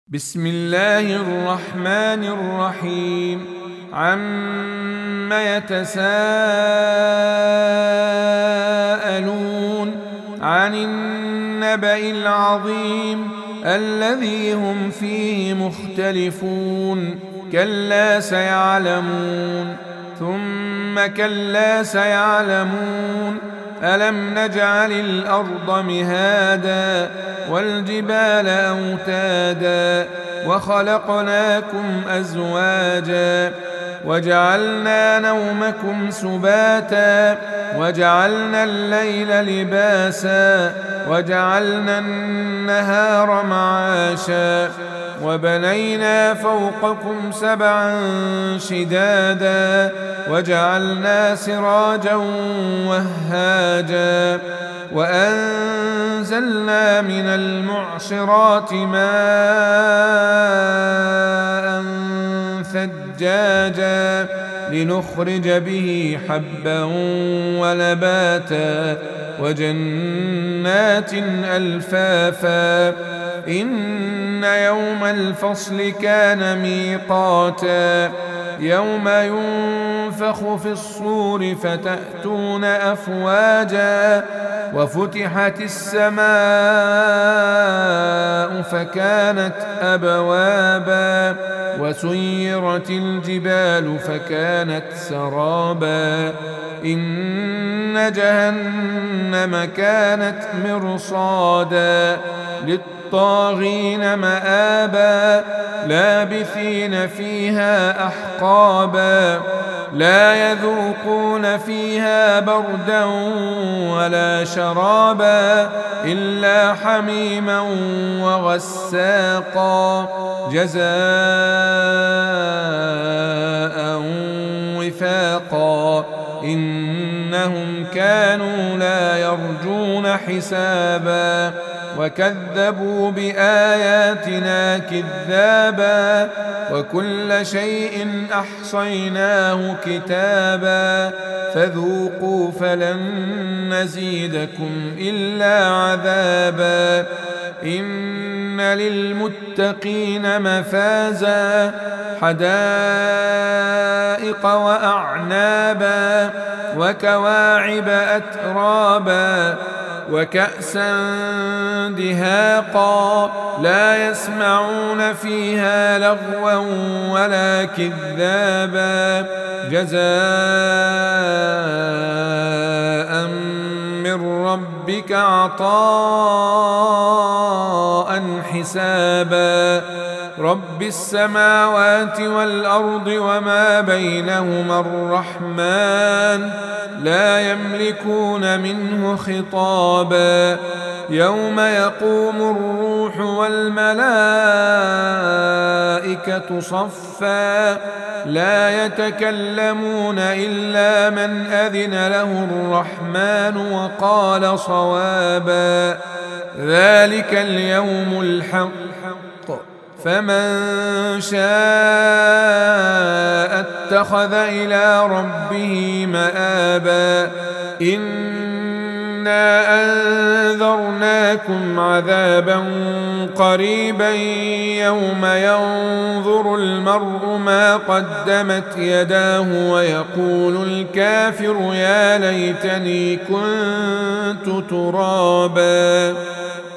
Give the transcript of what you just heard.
بسم الله الرحمن الرحيم. عم يتساءلون عن النبأ العظيم الذي هم فيه مختلفون. كلا سيعلمون ثم كلا سيعلمون. ألم نجعل الأرض مهادا والجبال أوتادا وخلقناكم أزواجا وجعلنا نومكم سباتا وجعلنا الليل لباسا وجعلنا النهار معاشا وبنينا فوقكم سبعا شدادا وجعلنا سراجا وهاجا وأنزلنا من المعصرات ماء ثجاجا لنخرج به حبا ونباتا وجنات ألفافا. إن يوم الفصل كان ميقاتا يوم ينفخ في الصور فتأتون أفواجا وفتحت السماء فكانت أبوابا وسيرت الجبال فكانت سرابا. إن جهنم كانت مرصادا للطاغين مآبا لابثين فيها أحقابا لا يذوقون فيها بردا ولا شرابا إلا حميما وغساقا جزاء وفاقا. إنهم كانوا لا يرجون حسابا وكذبوا بآياتنا كذابا وكل شيء أحصيناه كتابا فذوقوا فلن نزيدكم إلا عذابا. إن للمتقين مفازا حدائق وأعنابا وكواعب أترابا وكأسا دهاقا لا يسمعون فيها لغوا ولا كذابا جزاء من ربك عطاء حسابا. رب السماوات والأرض وما بينهما الرحمن لا يملكون منه خطابا. يوم يقوم الروح والملائكة صفا لا يتكلمون إلا من أذن له الرحمن وقال صوابا. ذلك اليوم الحق فمن شاء اتخذ إلى ربه مآبا. إنا أنذرناكم عذابا قريبا يوم ينظر المرء ما قدمت يداه ويقول الكافر يا ليتني كنت ترابا.